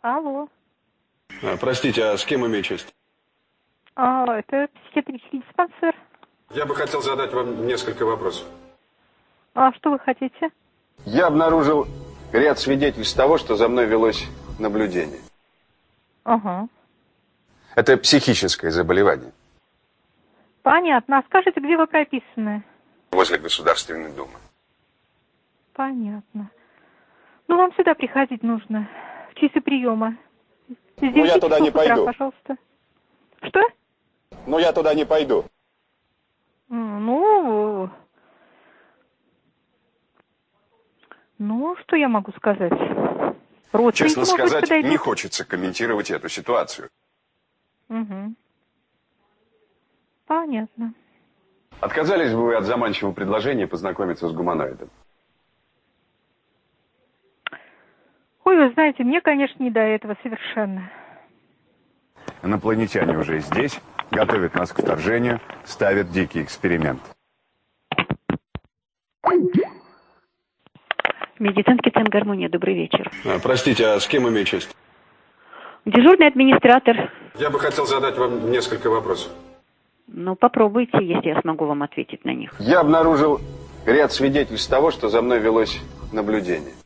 Алло. Простите, а с кем имею честь? Это психиатрический диспансер. Я бы хотел задать вам несколько вопросов. А что вы хотите? Я обнаружил ряд свидетельств того, что за мной велось наблюдение. Ага. Это психическое заболевание. Понятно. А скажите, где вы прописаны? Возле Государственной Думы. Понятно. Ну, вам сюда приходить нужно. В часы приема. Ну, я туда не пойду. Пожалуйста. Что? Ну, я туда не пойду. Ну, что я могу сказать? Честно сказать, не хочется комментировать эту ситуацию. Угу. Понятно. Отказались бы вы от заманчивого предложения познакомиться с гуманоидом? Ой, вы знаете, мне, конечно, не до этого совершенно. Инопланетяне уже здесь, готовят нас к вторжению, ставят дикий эксперимент. Медицинский центр «Гармония». Добрый вечер. Простите, а с кем имею честь? Дежурный администратор. Я бы хотел задать вам несколько вопросов. Ну, попробуйте, если я смогу вам ответить на них. Я обнаружил ряд свидетельств того, что за мной велось наблюдение.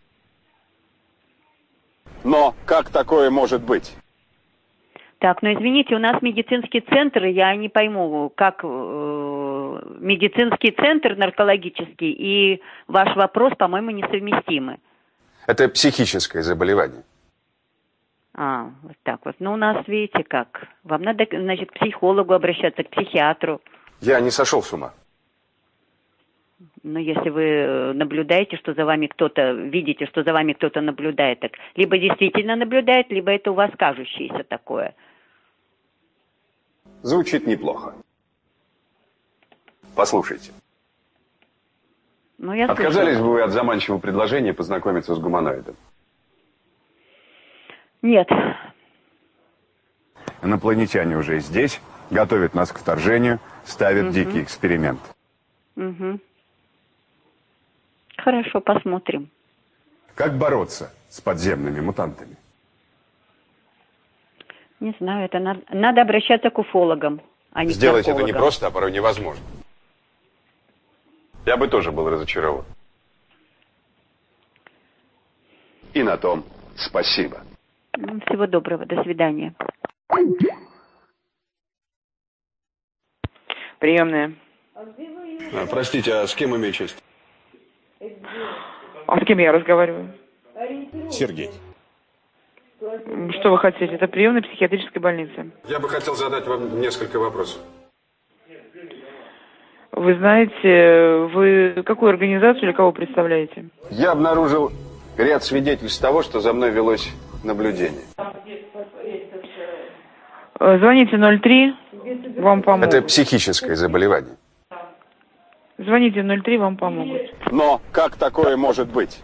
Но как такое может быть? Так, ну извините, у нас медицинский центр, я не пойму, как медицинский центр наркологический и ваш вопрос, по-моему, несовместимы. Это психическое заболевание. Вот так вот. Ну, у нас, видите, как. Вам надо, значит, к психологу обращаться, к психиатру. Я не сошел с ума. Но если вы наблюдаете, что за вами кто-то, видите, что за вами кто-то наблюдает, так либо действительно наблюдает, либо это у вас кажущееся такое. Звучит неплохо. Послушайте. Ну, я Отказались слышала. бы вы от заманчивого предложения познакомиться с гуманоидом? Нет. Инопланетяне уже здесь, готовят нас к вторжению, ставят дикий эксперимент. Угу. Хорошо, посмотрим. Как бороться с подземными мутантами? Не знаю, это надо обращаться к уфологам, а не к Сделать это наркологам. не просто, а порой невозможно. Я бы тоже был разочарован. И на том спасибо. Всего доброго, до свидания. Приемная. Простите, а с кем имею честь? А с кем я разговариваю? Сергей. Что вы хотите? Это приемная психиатрической больницы. Я бы хотел задать вам несколько вопросов. Вы знаете, вы какую организацию или кого представляете? Я обнаружил ряд свидетельств того, что за мной велось наблюдение. Звоните 03, вам помогут. Это психическое заболевание. Звоните 03, вам помогут. Но как такое может быть?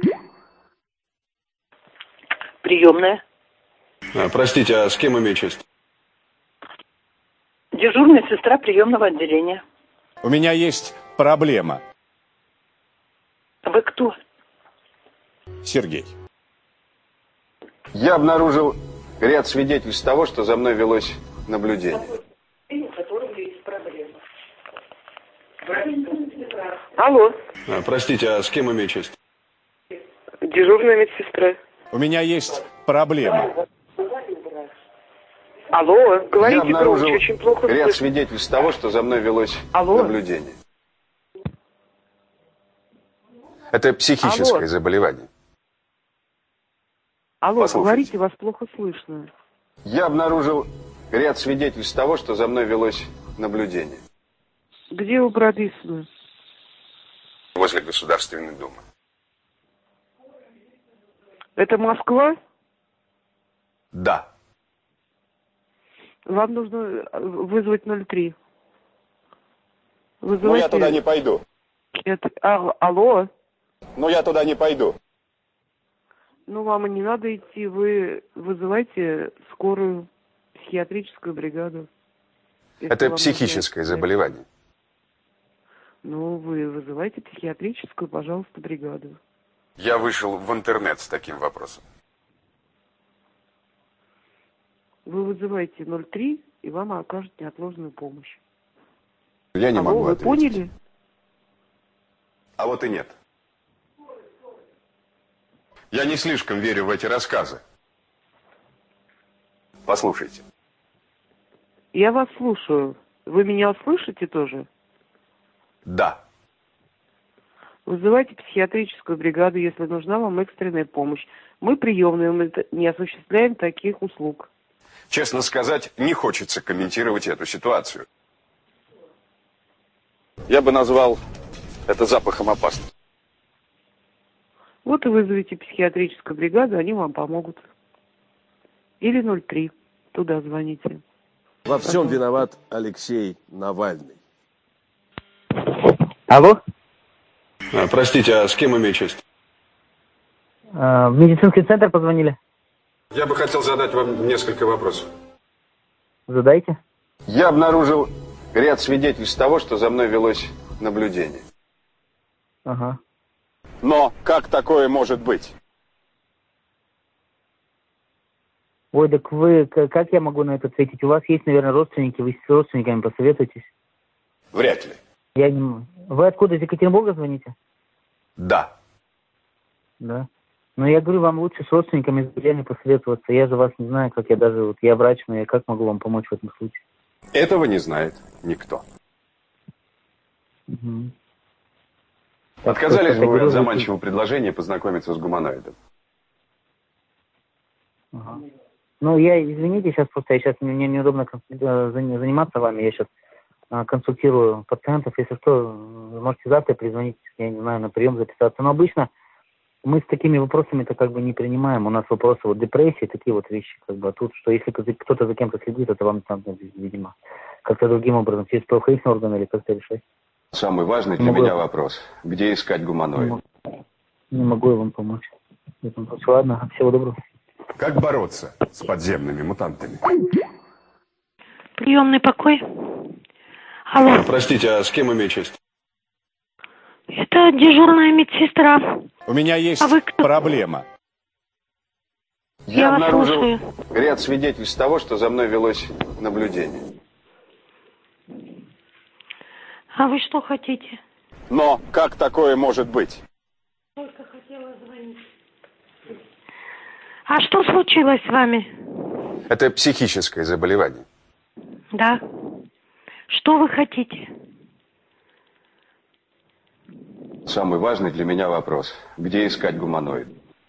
Приемная. Простите, а с кем имею честь? Дежурная сестра приемного отделения. У меня есть проблема. Вы кто? Сергей. Я обнаружил ряд свидетельств того, что за мной велось наблюдение. У которого есть проблема. Алло. Простите, а с кем имею честь? Дежурная медсестра. У меня есть проблема. Алло, Я говорите обнаружил громче, очень плохо ряд слышно. свидетельств того, что за мной велось наблюдение. Это психическое заболевание. Алло, Послушайте. говорите, вас плохо слышно. Я обнаружил ряд свидетельств того, что за мной велось наблюдение. Где вы прописаны? Возле Государственной Думы. Это Москва? Да. Вам нужно вызвать 03. Но я туда не пойду. Алло? Но я туда не пойду. Ну, вам и не надо идти. Вы вызывайте скорую психиатрическую бригаду. если Это вам психическое нужно. заболевание. Ну, вы вызывайте психиатрическую, пожалуйста, бригаду. Я вышел в интернет с таким вопросом. вы вызываете 03, и вам окажут неотложную помощь. Я не Алло, могу вы ответить. поняли? А вот и нет. Я не слишком верю в эти рассказы. Послушайте. Я вас слушаю. Вы меня слышите тоже? Да. Вызывайте психиатрическую бригаду, если нужна вам экстренная помощь. Мы приемные, мы не осуществляем таких услуг. Честно сказать, не хочется комментировать эту ситуацию. Я бы назвал это запахом опасности. Вот и вызовите психиатрическую бригаду, они вам помогут. Или 03. Туда звоните. Во всем виноват Алексей Навальный. Алло? Простите, а с кем имею честь? В медицинский центр позвонили? Я бы хотел задать вам несколько вопросов. Задайте. Я обнаружил ряд свидетельств того, что за мной велось наблюдение. Ага. Но как такое может быть? Ой, так вы, как я могу на это ответить? У вас есть, наверное, родственники, вы с родственниками посоветуйтесь. Вряд ли. Я не... Вы откуда, из Екатеринбурга звоните? Да. Да. Но я говорю, вам лучше с родственниками, с друзьями посоветоваться. Я же вас не знаю, как я даже, вот я врач, но я как могу вам помочь в этом случае? Этого не знает никто. Угу. Отказались бы вы от заманчивого предложения познакомиться с гуманоидом? Ага. Ну, я, извините, сейчас просто, мне неудобно заниматься вами, я сейчас консультирую пациентов. Если что, можете завтра перезвонить, я не знаю, на прием записаться. Но обычно мы с такими вопросами-то как бы не принимаем. У нас вопросы вот депрессии, такие вот вещи, как бы. А тут, что если кто-то за кем-то следит, это вам надо, видимо, как-то другим образом, через правоохранительные органы или как-то решать. Самый важный для меня вопрос. Где искать гуманоид? Не могу я вам помочь. Ладно, всего доброго. Как бороться с подземными мутантами? Приемный покой. Алло. Простите, а с кем имею честь? Это дежурная медсестра. У меня есть проблема. Я вас обнаружил слушаю. ряд свидетельств того, что за мной велось наблюдение. А вы что хотите? Но как такое может быть? Только хотела звонить. А что случилось с вами? Это психическое заболевание. Да. Что вы хотите? Самый важный для меня вопрос. Где искать гуманоид?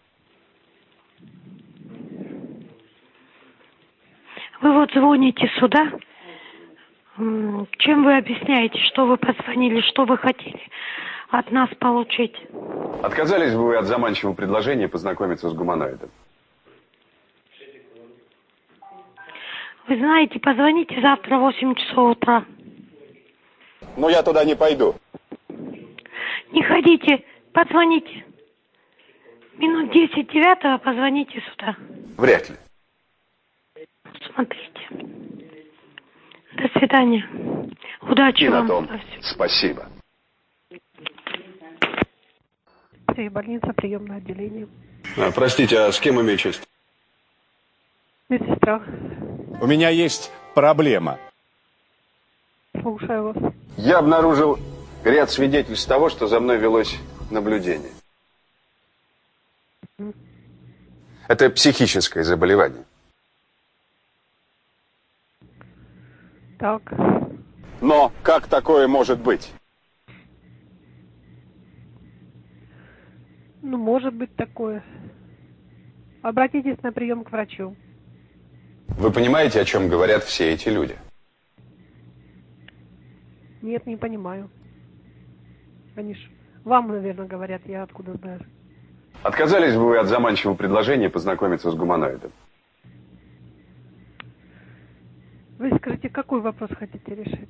Вы вот звоните сюда. Чем вы объясняете, что вы позвонили, что вы хотели от нас получить? Отказались бы вы от заманчивого предложения познакомиться с гуманоидом? Вы знаете, позвоните завтра в 8 часов утра. Но я туда не пойду. Не ходите, позвоните. Минут 10-9 позвоните сюда. Вряд ли. Смотрите. До свидания. Удачи И вам. на том. Спасибо. Больница, приемное отделение. Простите, а с кем имею честь? Медсестра. У меня есть проблема. Слушаю вас. Я обнаружил ряд свидетельств того, что за мной велось наблюдение. Это психическое заболевание. Так. Но как такое может быть? Ну, может быть такое. Обратитесь на прием к врачу. Вы понимаете, о чем говорят все эти люди? Нет, не понимаю. Они ж вам, наверное, говорят, я откуда знаю. Отказались бы вы от заманчивого предложения познакомиться с гуманоидом? Вы скажите, какой вопрос хотите решить?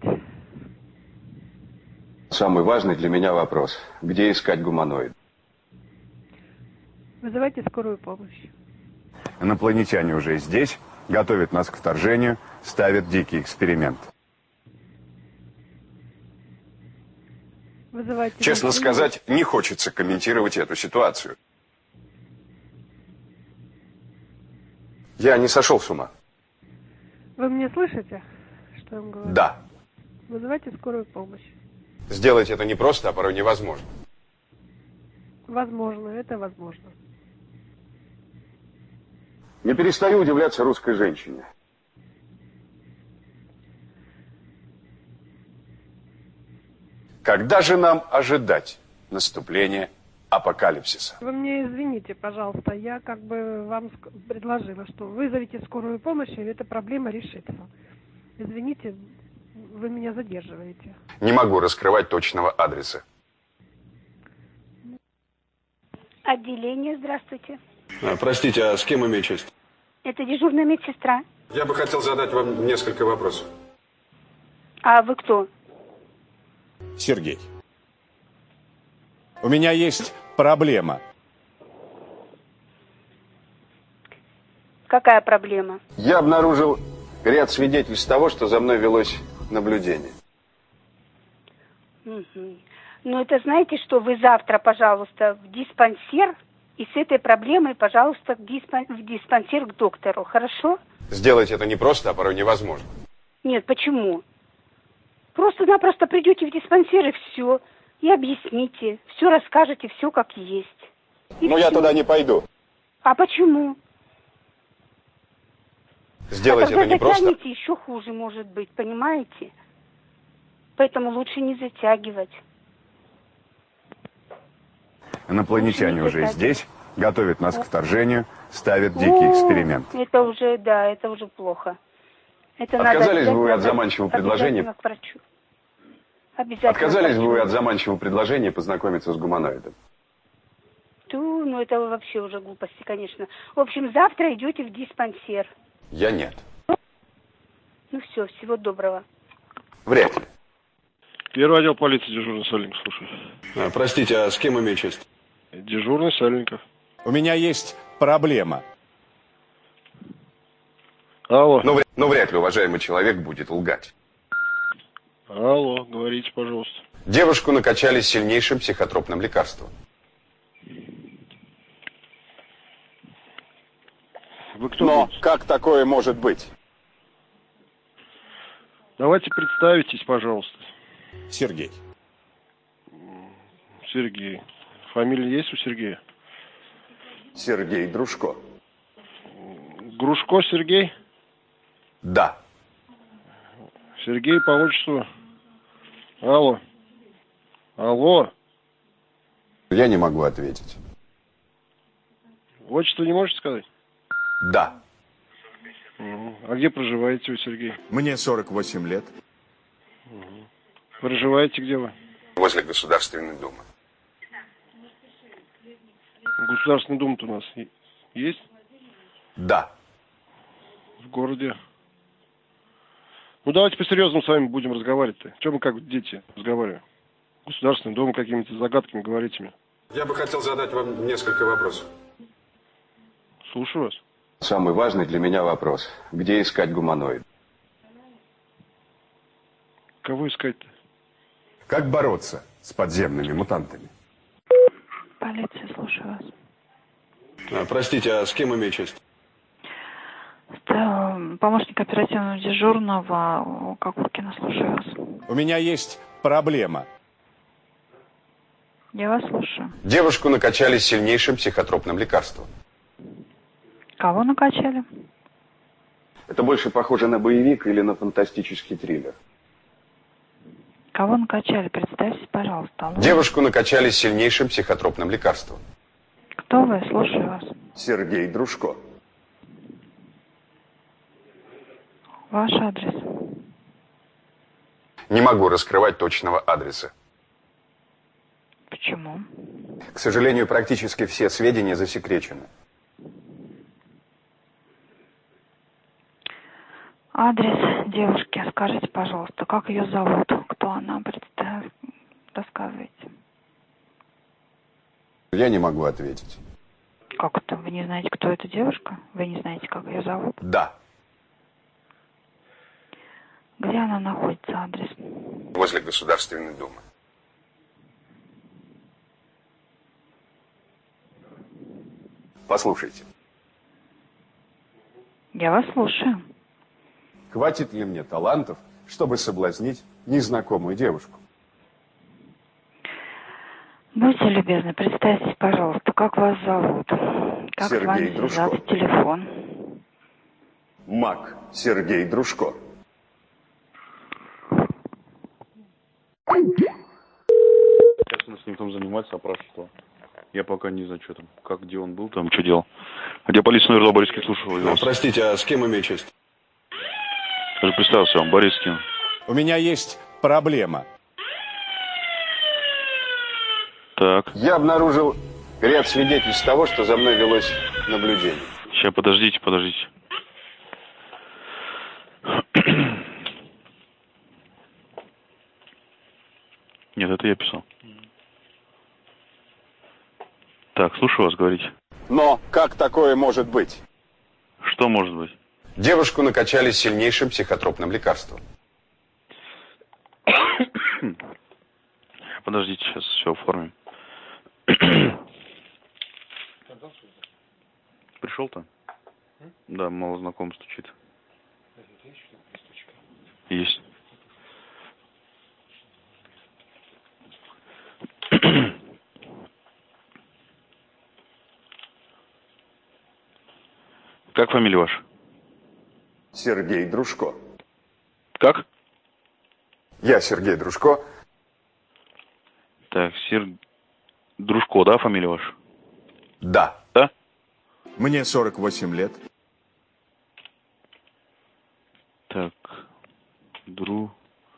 Самый важный для меня вопрос. Где искать гуманоид? Вызывайте скорую помощь. Инопланетяне уже здесь, готовят нас к вторжению, ставят дикий эксперимент. Вызывайте. Честно сказать, не хочется комментировать эту ситуацию. Я не сошел с ума. Вы меня слышите, что я вам говорю? Да. Вызывайте скорую помощь. Сделать это непросто, а порой невозможно. Возможно, это возможно. Не перестаю удивляться русской женщине. Когда же нам ожидать наступления апокалипсиса? Вы мне извините, пожалуйста, я как бы вам предложила, что вызовите скорую помощь, и эта проблема решится. Извините, вы меня задерживаете. Не могу раскрывать точного адреса. Отделение, здравствуйте. Простите, а с кем имею честь? Это дежурная медсестра. Я бы хотел задать вам несколько вопросов. А вы кто? Сергей. У меня есть проблема. Какая проблема? Я обнаружил ряд свидетельств того, что за мной велось наблюдение. Угу. Ну, это знаете что, вы завтра, пожалуйста, в диспансер, и с этой проблемой, пожалуйста, в диспансер к доктору, хорошо? Сделать это непросто, а порой невозможно. Нет, почему? Просто-напросто придете в диспансер и все, и объясните, все расскажете, все как есть. Но я туда не пойду. А почему? Сделать это непросто. Затянете, еще хуже может быть, понимаете? Поэтому лучше не затягивать. Инопланетяне уже здесь, готовят нас к вторжению, ставят дикий эксперимент. Это уже, да, это уже плохо. Это Отказались надо бы вы от заманчивого предложения? К врачу. Обязательно. Отказались бы вы от заманчивого предложения познакомиться с гуманоидом? Ну это вообще уже глупости, конечно. В общем, завтра идете в диспансер. Я нет. Ну все, всего доброго. Вряд ли. Первый отдел полиции, дежурный Сальников, слушаю. Простите, а с кем имею честь? Дежурный Сальников. У меня есть проблема. Алло. Но вряд ли уважаемый человек будет лгать. Алло, говорите, пожалуйста. Девушку накачали сильнейшим психотропным лекарством. Вы кто? Но как такое может быть? Давайте представитесь, пожалуйста. Сергей. Сергей. Фамилия есть у Сергея? Сергей Дружко. Грушко Сергей? Да. Сергей по отчеству. Алло. Алло. Я не могу ответить. Отчество не можете сказать? Да. А где проживаете вы, Сергей? Мне 48 лет. Проживаете где вы? Возле Государственной Думы. Государственная Дума-то у нас есть? Да. В городе. Ну, давайте по-серьезному с вами будем разговаривать-то. Чем мы как дети разговариваем? Государственная Дума какими-то загадками говорите мне. Я бы хотел задать вам несколько вопросов. Слушаю вас. Самый важный для меня вопрос. Где искать гуманоид? Кого искать-то? Как бороться с подземными мутантами? Полиция, слушаю вас. Простите, а с кем имею честь? Помощник оперативного дежурного Кокуркина, слушаю вас. У меня есть проблема. Я вас слушаю. Девушку накачали сильнейшим психотропным лекарством. Кого накачали? Это больше похоже на боевик или на фантастический триллер. Кого накачали? Представьтесь, пожалуйста. Алло. Девушку накачали сильнейшим психотропным лекарством. Кто вы? Слушаю вас. Сергей Дружко. Ваш адрес? Не могу раскрывать точного адреса. Почему? К сожалению, практически все сведения засекречены. Адрес девушки, скажите, пожалуйста, как ее зовут? Кто она? Рассказывайте. Я не могу ответить. Как это? Вы не знаете, кто эта девушка? Вы не знаете, как ее зовут? Да. Где она находится, адрес? Возле Государственной Думы. Послушайте. Я вас слушаю. Хватит ли мне талантов, чтобы соблазнить незнакомую девушку? Будьте любезны, представьтесь, пожалуйста, как вас зовут? Как с вами Сергей Дружко. связаться телефон? Мак Сергей Дружко. Сейчас он с ним там занимается, опрашивает. Я пока не знаю, что там, как, где он был, там, что делал. Где полиция номер 2, Борискин, слушал. Простите, а с кем имею честь? Я же представился вам, Борискин. У меня есть проблема. Так. Я обнаружил ряд свидетельств того, что за мной велось наблюдение. Сейчас, подождите. Нет, это я писал. Так, слушаю вас, говорите. Но как такое может быть? Что может быть? Девушку накачали сильнейшим психотропным лекарством. Подождите, сейчас все оформим. Пришел-то? Да, мало знаком стучит. Есть. Как фамилия ваша? Сергей Дружко. Как? Я Сергей Дружко. Так, Дружко, да, фамилия ваша? Да. Да? Мне 48 лет. Так, Дружко.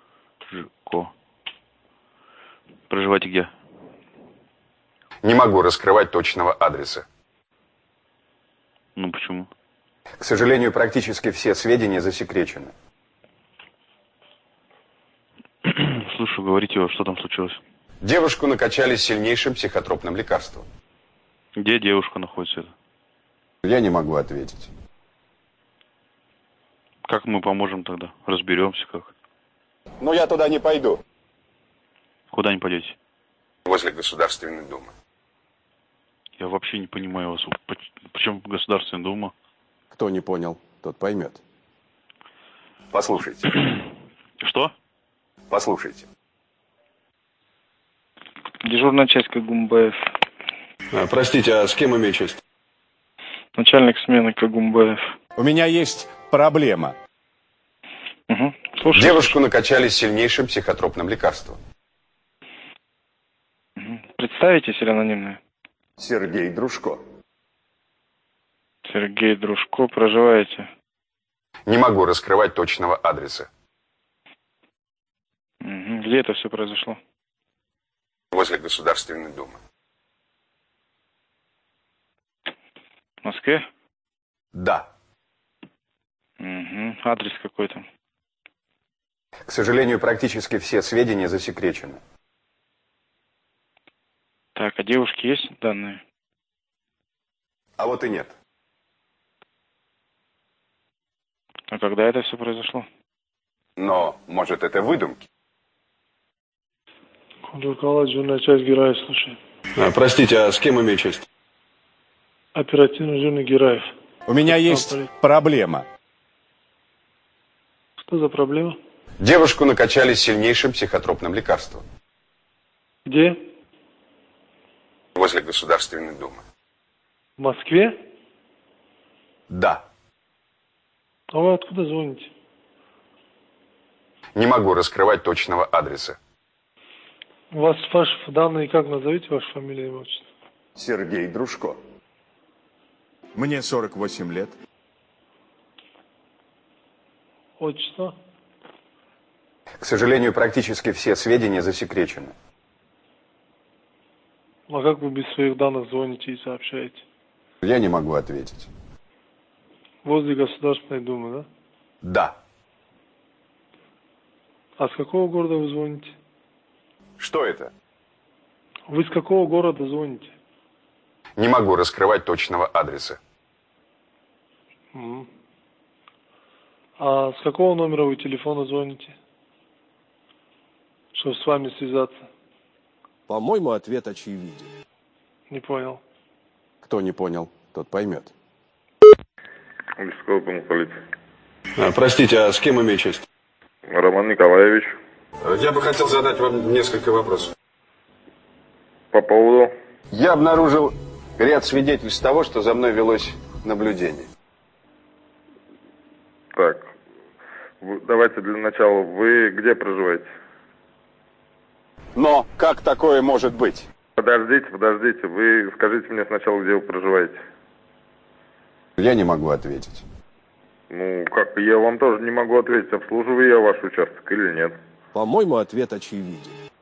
Проживаете где? Не могу раскрывать точного адреса. Ну, почему? К сожалению, практически все сведения засекречены. Слушай, говорите, что там случилось? Девушку накачали сильнейшим психотропным лекарством. Где девушка находится? Я не могу ответить. Как мы поможем тогда? Разберемся как. Но я туда не пойду. Куда не пойдете? Возле Государственной Думы. Я вообще не понимаю вас. Причем Государственная Дума? Кто не понял, тот поймет. Послушайте. Что? Послушайте. Дежурная часть Кагумбаев. Простите, а с кем имею честь? Начальник смены Кагумбаев. У меня есть проблема. Угу. Слушай. Девушку накачали сильнейшим психотропным лекарством. Угу. Представитесь или анонимные? Сергей Дружко. Сергей Дружко, проживаете? Не могу раскрывать точного адреса. Угу. Где это все произошло? Возле Государственной Думы. В Москве? Да. Угу. Адрес какой-то? К сожалению, практически все сведения засекречены. Так, а девушки есть данные? А вот и нет. А когда это все произошло? Но, может, это выдумки? Дежурная часть Гераев, слушай. Простите, а с кем имею честь? Оперативный дежурный Гераев. У меня есть проблема. Что за проблема? Девушку накачали сильнейшим психотропным лекарством. Где? Возле Государственной Думы. В Москве? Да. А вы откуда звоните? Не могу раскрывать точного адреса. У вас ваши данные, как назовите вашу фамилию и отчество? Сергей Дружко. Мне 48 лет. Отчество? К сожалению, практически все сведения засекречены. А как вы без своих данных звоните и сообщаете? Я не могу ответить. Возле Государственной Думы, да? Да. А с какого города вы звоните? Что это? Вы с какого города звоните? Не могу раскрывать точного адреса. Угу. А с какого номера вы телефона звоните? Чтобы с вами связаться? По-моему, ответ очевиден. Не понял. Кто не понял, тот поймет. Лисковая полиция. Простите, а с кем имею честь? Роман Николаевич. Я бы хотел задать вам несколько вопросов. По поводу? Я обнаружил ряд свидетельств того, что за мной велось наблюдение. Так, давайте для начала, вы где проживаете? Но как такое может быть? Подождите, вы скажите мне сначала, где вы проживаете. Я не могу ответить. Ну, как, я вам тоже не могу ответить, обслуживаю я ваш участок или нет. По-моему, ответ очевиден.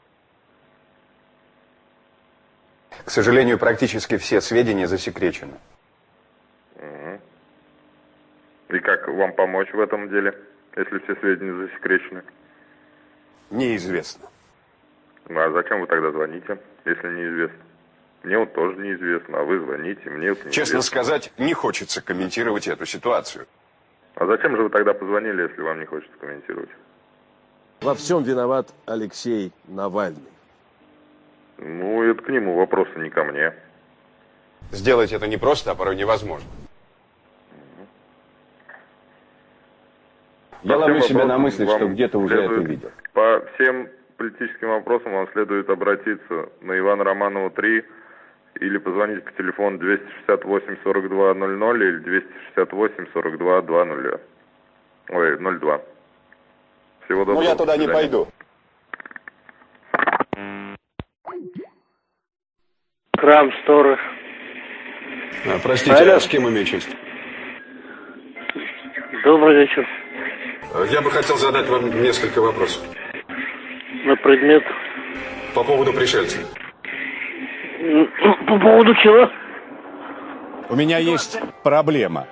К сожалению, практически все сведения засекречены. Угу. И как вам помочь в этом деле, если все сведения засекречены? Неизвестно. Ну, а зачем вы тогда звоните, если неизвестно? Мне вот тоже неизвестно, а вы звоните, мне вот неизвестно. Честно сказать, не хочется комментировать эту ситуацию. А зачем же вы тогда позвонили, если вам не хочется комментировать? Во всем виноват Алексей Навальный. Ну, это к нему вопросы, не ко мне. Сделать это непросто, а порой невозможно. Я ловлю себя на мысли, что где-то уже это видел. По всем политическим вопросам вам следует обратиться на Ивана Романова 3 или позвонить по телефону 268 42 00 или 268 42 20. Ой, 02. Всего доброго. Но я туда не пойду. Храм, сторож. Простите, Алло. а с кем имею честь? Добрый вечер. Я бы хотел задать вам несколько вопросов. На предмет? По поводу пришельцев. По поводу чего? У меня есть проблема.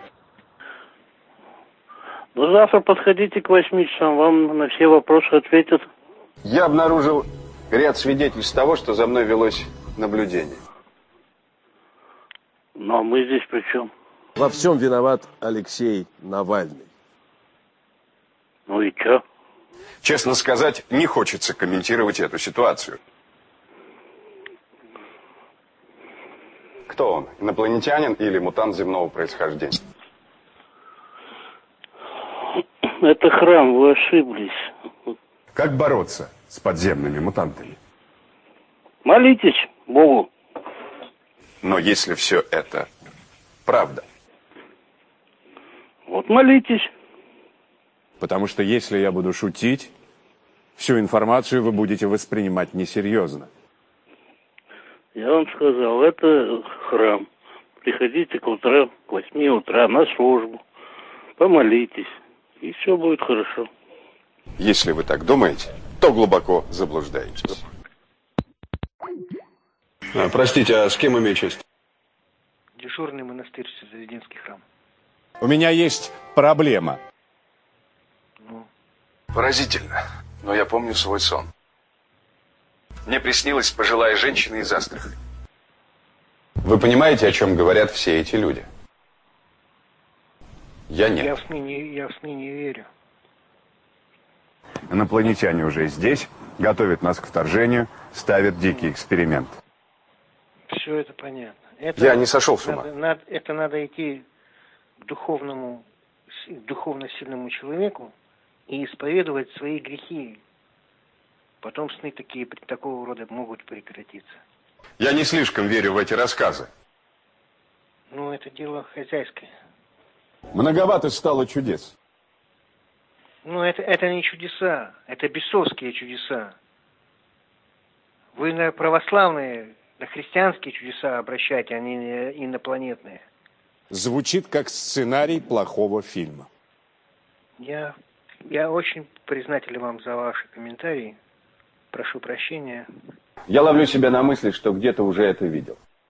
Ну, завтра подходите к 8 часам, вам на все вопросы ответят. Я обнаружил ряд свидетельств того, что за мной велось наблюдение. Ну, а мы здесь при чем? Во всем виноват Алексей Навальный. Ну и чё? Честно сказать, не хочется комментировать эту ситуацию. Кто он? Инопланетянин или мутант земного происхождения? Это храм, вы ошиблись. Как бороться с подземными мутантами? Молитесь Богу. Но если все это правда. Вот молитесь. Потому что если я буду шутить, всю информацию вы будете воспринимать несерьезно. Я вам сказал, это храм. Приходите к 8 утра на службу. Помолитесь. И все будет хорошо. Если вы так думаете, то глубоко заблуждаетесь. Простите, а с кем имею честь? Дежурный монастырь Сизавединский храм. У меня есть проблема. Поразительно, но я помню свой сон. Мне приснилась пожилая женщина из Астрахани. Вы понимаете, о чем говорят все эти люди? Я нет. Я в сны не верю. Инопланетяне уже здесь, готовят нас к вторжению, ставят дикий эксперимент. Все это понятно. Я не сошел с ума. Это надо идти к духовно сильному человеку и исповедовать свои грехи. Потом сны такого рода могут прекратиться. Я не слишком верю в эти рассказы. Ну, это дело хозяйское. Многовато стало чудес. Ну, это не чудеса, это бесовские чудеса. Вы на православные, на христианские чудеса обращайте, а не инопланетные. Звучит как сценарий плохого фильма. Я очень признателен вам за ваши комментарии. Прошу прощения. Я ловлю себя на мысли, что где-то уже это видел.